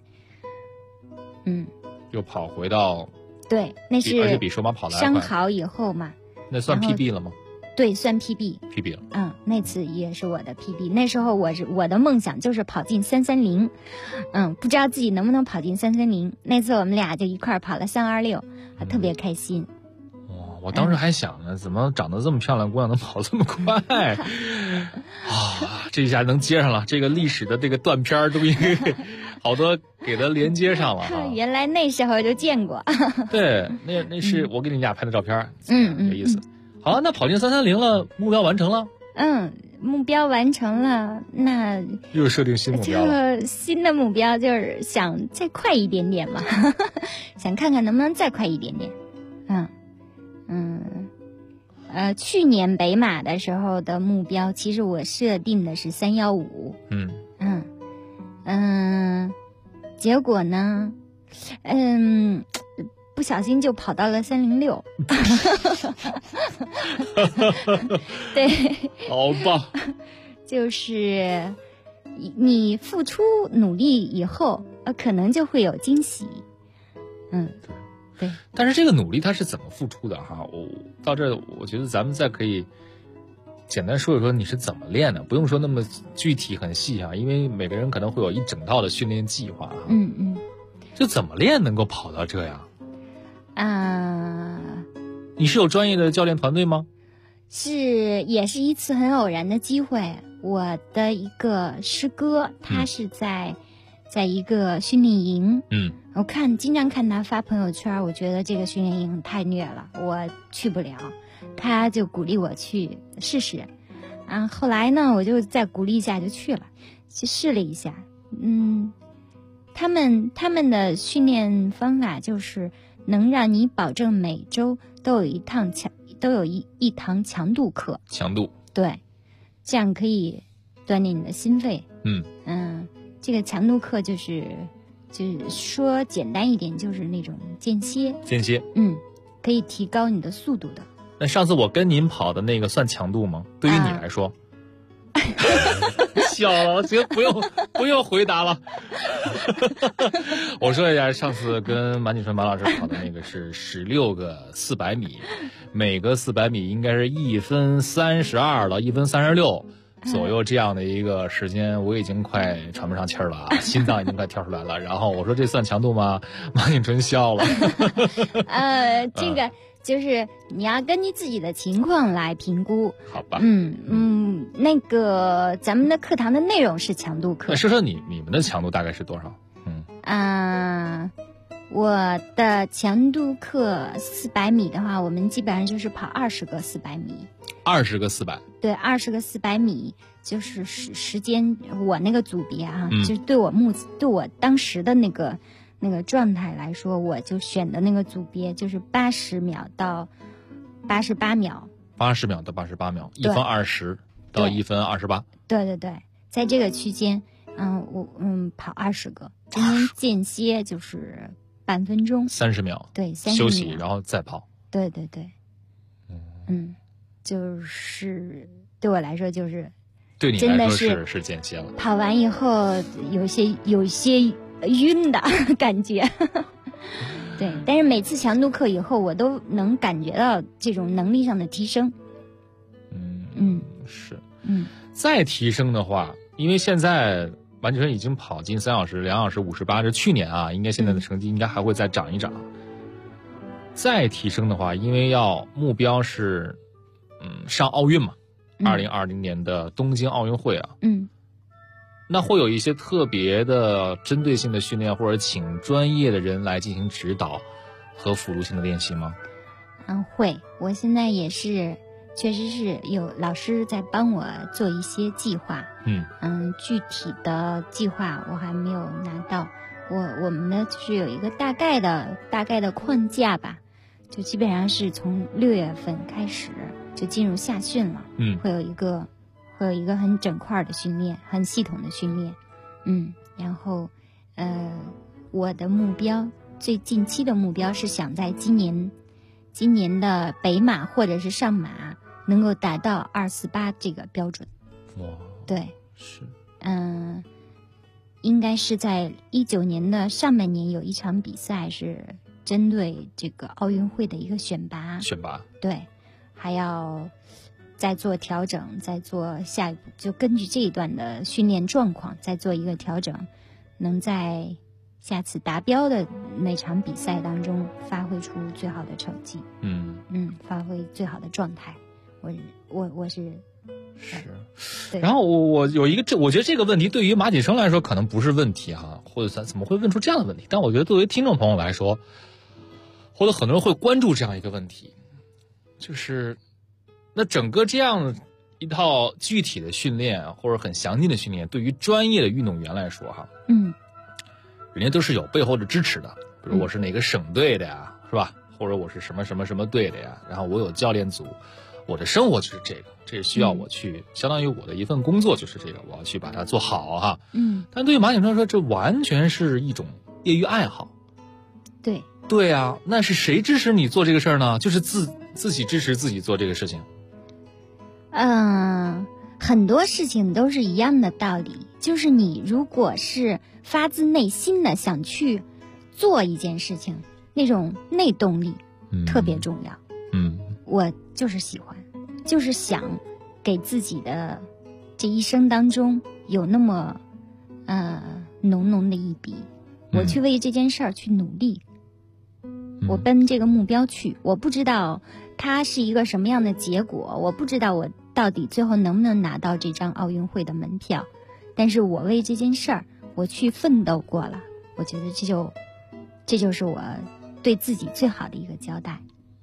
又跑回到。 对，那是而且比首马跑得伤好以后嘛。 那算 PB 了吗？ 对，算 PB 了。 那次也是我的 PB。那时候我的梦想就是跑进330，不知道自己能不能跑进330。那次我们俩就一块儿跑了326，特别开心。 我当时还想呢，怎么长得这么漂亮姑娘能跑这么快？这一下能接上了，这个历史的这个断片都已经好多给它连接上了原来那时候就见过。 对，那是我给你俩拍的照片。有意思。好，那跑进330了，目标完成了。 目标完成了，那又设定新目标了。 新的目标就是想再快一点点嘛，想看看能不能再快一点点。去年北马的时候的目标，其实我设定的是315。结果呢，不小心就跑到了306。对， 好棒。 就是你付出努力以后，可能就会有惊喜。 对。 但是这个努力它是怎么付出的哈？到这我觉得咱们再可以简单说一说你是怎么练的，不用说那么具体很细啊，因为每个人可能会有一整套的训练计划。就怎么练能够跑到这样？你是有专业的教练团队吗？ 也是一次很偶然的机会。我的一个师哥，他是在一个训练营。我经常看他发朋友圈，我觉得这个训练营太虐了，我去不了。他就鼓励我去试试。后来呢，我就再鼓励一下就去了，去试了一下。他们的训练方法就是能让你保证每周都有一堂强度课。 强度。 对，这样可以锻炼你的心肺。这个强度课就是说简单一点，就是那种间歇。可以提高你的速度的。 那上次我跟您跑的那个算强度吗？对于你来说？笑了，行，不用回答了。我说一下，上次跟马景春马老师跑的那个是16个400米，每个400米应该是1分32到1分36左右这样的一个时间，我已经快喘不上气儿了，心脏已经快跳出来了。然后我说这算强度吗？马景春笑了。 这个就是你要根据自己的情况来评估。 好吧。 那个咱们的课堂的内容是强度课。 说说你们的强度大概是多少？ 我的强度课400米的话，我们基本上就是跑20个400米。 20个400。对 ，20个400米就是时间，我那个组别就是对我当时的那个状态来说，我就选的那个组别就是80秒到88秒。 80秒到88秒，1分20到1分28。 对，在这个区间，我跑20个，中间间歇就是半分钟 ，30秒， 对，30秒休息，然后再跑。 对，就是对我来说就是对你来说是间歇了。 跑完以后有些晕的感觉。对，但是每次强度课以后，我都能感觉到这种能力上的提升。 是。再提升的话，因为现在马景春已经跑进3小时2小时58，这去年应该现在的成绩应该还会再涨一涨。再提升的话，因为目标是上奥运嘛，2020年的东京奥运会啊。那会有一些特别的针对性的训练，或者请专业的人来进行指导和辅助性的练习吗？ 会，我现在也是，确实是有老师在帮我做一些计划。具体的计划我还没有拿到，我们呢就是有一个大概的框架吧，就基本上是从6月份开始就进入夏训了。会有一个很整块的训练，很系统的训练。然后我的目标，最近期的目标是想在今年的北马或者是上马能够达到248这个标准。对， 是。 应该是在19年的上半年有一场比赛是针对这个奥运会的一个选拔。对，还要再做调整，再做下一步，就根据这一段的训练状况再做一个调整，能在下次达标的那场比赛当中发挥出最好的成绩。发挥最好的状态。我是。 对。然后我有一个我觉得这个问题对于马景生来说可能不是问题或者怎么会问出这样的问题？但我觉得作为听众朋友来说，或者很多人会关注这样一个问题，就是那整个这样一套具体的训练或者很详尽的训练，对于专业的运动员来说人家都是有背后的支持的。比如我是哪个省队的呀，是吧？或者我是什么什么什么队的呀，然后我有教练组，我的生活就是这个，这是需要我去相当于我的一份工作就是这个，我要去把它做好但对于马景生说，这完全是一种业余爱好。对啊，那是谁支持你做这个事儿呢？就是自己支持自己做这个事情。 很多事情都是一样的道理，就是你如果是发自内心的想去做一件事情， 那种内动力特别重要。我就是喜欢，就是想给自己的这一生当中有那么浓浓的一笔，我去为这件事儿去努力，我奔这个目标去。我不知道它是一个什么样的结果，我不知道我到底最后能不能拿到这张奥运会的门票，但是我为这件事儿我去奋斗过了，我觉得这就是我对自己最好的一个交代。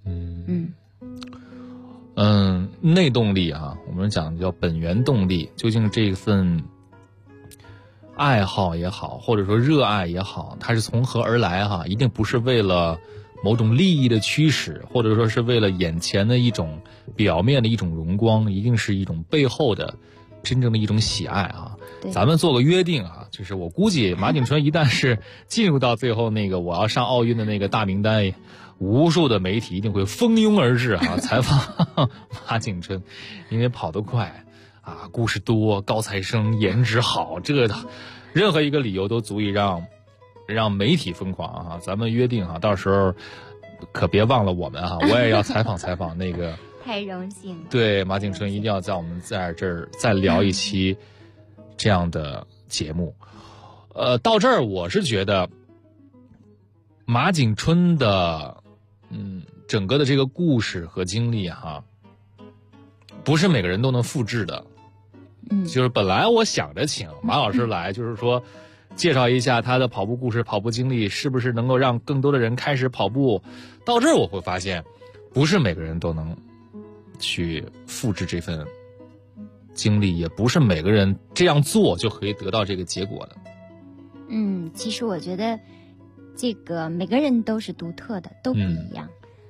内动力啊，我们讲叫本源动力，究竟这份爱好也好，或者说热爱也好，它是从何而来哈？一定不是为了某种利益的驱使，或者说是为了眼前的一种表面的一种荣光，一定是一种背后的真正的一种喜爱啊。咱们做个约定啊，就是我估计马景春一旦是进入到最后那个我要上奥运的那个大名单，无数的媒体一定会蜂拥而至啊，采访马景春，因为跑得快啊，故事多，高材生，颜值好，这个任何一个理由都足以让媒体疯狂啊！咱们约定啊，到时候可别忘了我们啊，我也要采访那个。 太荣幸了。对， 马景春一定要在我们在这儿再聊一期这样的节目。到这儿我是觉得马景春的整个的这个故事和经历哈，不是每个人都能复制的。就是本来我想着请马老师来，就是说介绍一下他的跑步故事、跑步经历，是不是能够让更多的人开始跑步。到这儿我会发现，不是每个人都能去复制这份经历，也不是每个人这样做就可以得到这个结果的。 其实我觉得这个每个人都是独特的，都不一样。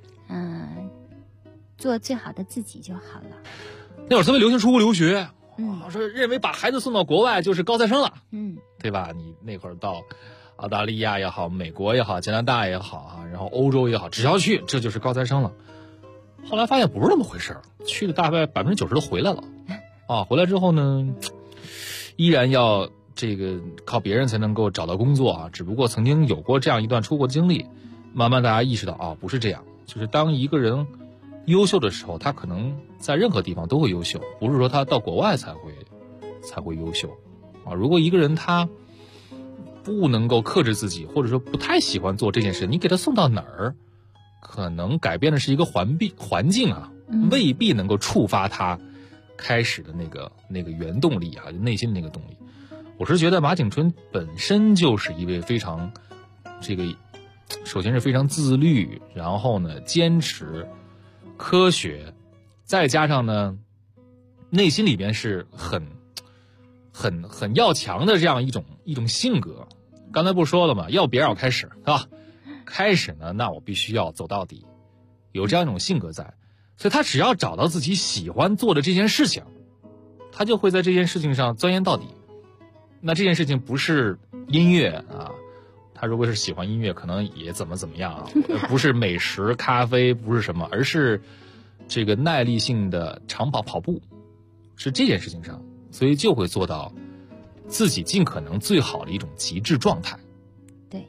做最好的自己就好了。 那会儿特别流行出国留学，说认为把孩子送到国外就是高材生了，对吧？你那会儿到澳大利亚也好，美国也好，加拿大也好啊，然后欧洲也好，只要去这就是高材生了。后来发现不是那么回事儿，去的大概90%都回来了，回来之后呢，依然要这个靠别人才能够找到工作啊。只不过曾经有过这样一段出国经历，慢慢大家意识到不是这样，就是当一个人优秀的时候，他可能在任何地方都会优秀，不是说他到国外才会优秀啊。如果一个人他不能够克制自己，或者说不太喜欢做这件事，你给他送到哪儿，可能改变的是一个环境啊，未必能够触发他开始的那个原动力啊，内心的那个动力。我是觉得马景春本身就是一位非常首先是非常自律，然后呢坚持科学，再加上呢内心里边是很要强的这样一种性格。刚才不是说了吗？要别让我开始，是吧？开始呢，那我必须要走到底，有这样一种性格在，所以他只要找到自己喜欢做的这件事情，他就会在这件事情上钻研到底。那这件事情不是音乐啊，他如果是喜欢音乐，可能也怎么样啊，不是美食、咖啡，不是什么，而是这个耐力性的长跑步，是这件事情上，所以就会做到自己尽可能最好的一种极致状态。 对，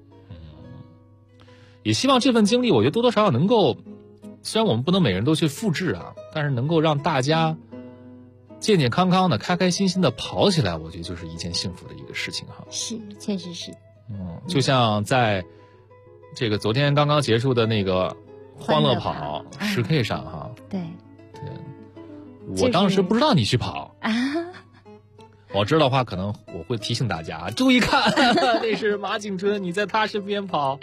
也希望这份经历，我觉得多多少少能够，虽然我们不能每个人都去复制啊，但是能够让大家健健康康的、开开心心的跑起来，我觉得就是一件幸福的一个事情哈。 是，确实是。 就像在这个昨天刚刚结束的那个欢乐跑10K 上哈， 对， 我当时不知道你去跑啊，我知道的话，可能我会提醒大家注意看，那是马景春，你在他身边跑。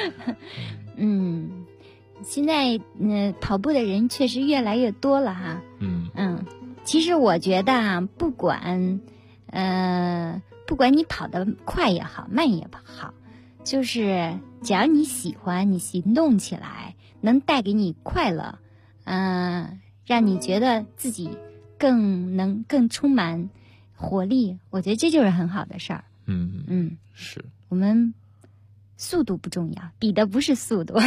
现在跑步的人确实越来越多了哈。其实我觉得啊，不管你跑得快也好，慢也好，就是只要你喜欢，你行动起来，能带给你快乐，让你觉得自己更充满活力，我觉得这就是很好的事儿。 是我们速度不重要，比的不是速度，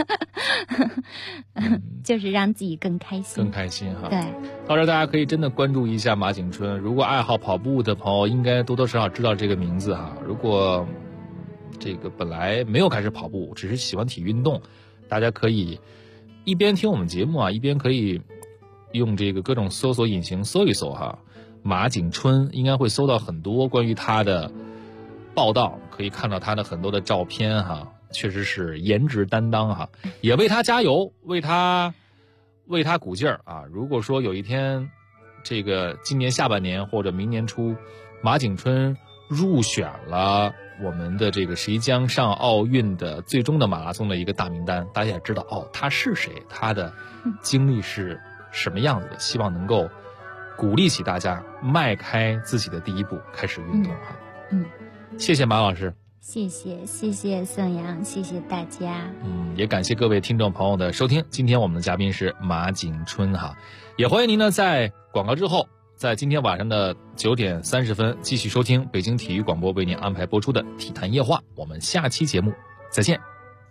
就是让自己更开心哈。 对， 到这儿大家可以真的关注一下马景春，如果爱好跑步的朋友，应该多多少少知道这个名字哈。如果这个本来没有开始跑步，只是喜欢体育运动，大家可以一边听我们节目啊，一边可以用这个各种搜索引擎搜一搜哈，马景春应该会搜到很多关于他的报道，可以看到他的很多的照片哈，确实是颜值担当哈，也为他加油，为他鼓劲儿啊！如果说有一天，这个今年下半年或者明年初，马景春入选了我们的这个谁将上奥运的最终的马拉松的一个大名单，大家也知道哦，他是谁，他的经历是什么样子的，希望能够鼓励起大家迈开自己的第一步，开始运动哈。谢谢马老师。 谢谢宋阳，谢谢大家。 也感谢各位听众朋友的收听。今天我们的嘉宾是马景春哈，也欢迎您呢在广告之后，在今天晚上的9点30分继续收听北京体育广播为您安排播出的体坛夜话。我们下期节目再见。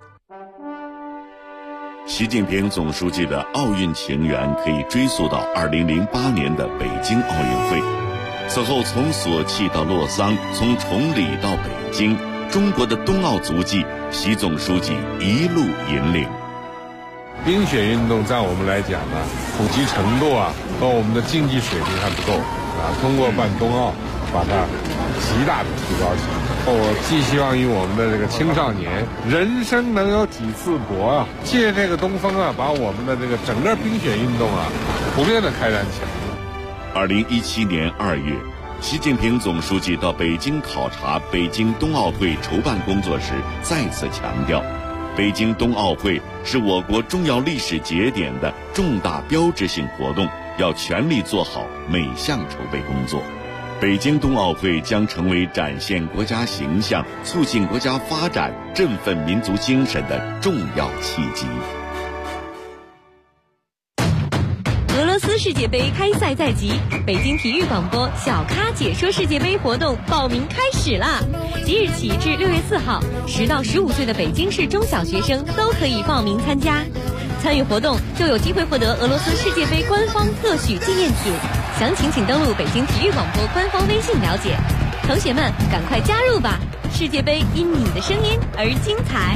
习近平总书记的奥运情缘可以追溯到2008年的北京奥运会，此后从索契到洛桑，从崇礼到北京，中国的冬奥足迹，习总书记一路引领。 冰雪运动在我们来讲呢，普及程度啊和我们的竞技水平还不够啊。通过办冬奥，把它极大的提高起来。我寄希望于我们的这个青少年，人生能有几次搏啊！借这个东风啊，把我们的这个整个冰雪运动啊，普遍的开展起来。 2017年2月。习近平总书记到北京考察北京冬奥会筹办工作时，再次强调，北京冬奥会是我国重要历史节点的重大标志性活动，要全力做好每项筹备工作。北京冬奥会将成为展现国家形象、促进国家发展、振奋民族精神的重要契机。 俄罗斯世界杯开赛在即，北京体育广播小咖解说世界杯活动报名开始啦！即日起至6月4号，10到15岁的北京市中小学生都可以报名参加。参与活动就有机会获得俄罗斯世界杯官方特许纪念品，详情请登录北京体育广播官方微信了解。同学们，赶快加入吧！世界杯因你的声音而精彩。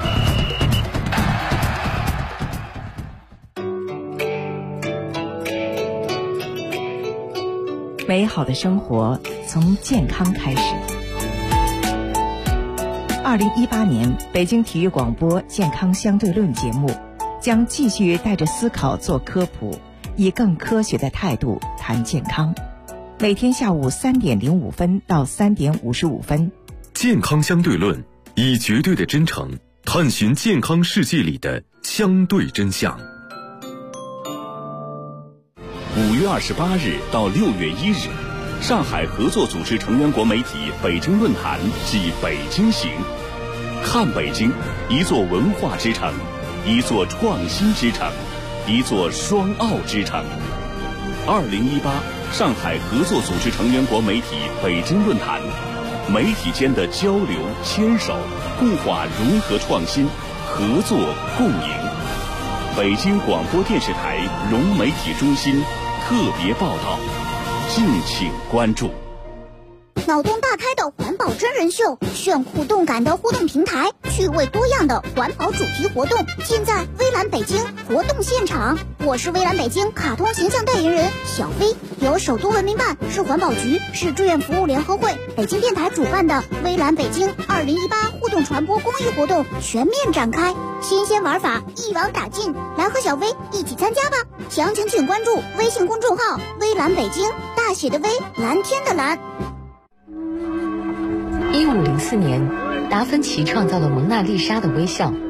美好的生活从健康开始。2018年北京体育广播健康相对论节目将继续带着思考做科普，以更科学的态度谈健康。每天下午3点05分到3点55分。 健康相对论，以绝对的真诚探寻健康世界里的相对真相。 5月28日到6月1日，上海合作组织成员国媒体北京论坛暨北京行，看北京，一座文化之城，一座创新之城，一座双奥之城。2018上海合作组织成员国媒体北京论坛，媒体间的交流、牵手、固化融合创新，合作共赢。北京广播电视台融媒体中心特别报道，敬请关注。 脑洞大开的环保真人秀，炫酷动感的互动平台，趣味多样的环保主题活动，尽在微蓝北京活动现场。我是微蓝北京卡通形象代言人小飞，由首都文明办、市环保局、市志愿服务联合会、北京电台主办的微蓝北京2018互动传播公益活动全面展开，新鲜玩法一网打尽，来和小飞一起参加吧！详情请关注微信公众号微蓝北京，大写的微，蓝天的蓝。 1504年，达芬奇创造了蒙娜丽莎的微笑。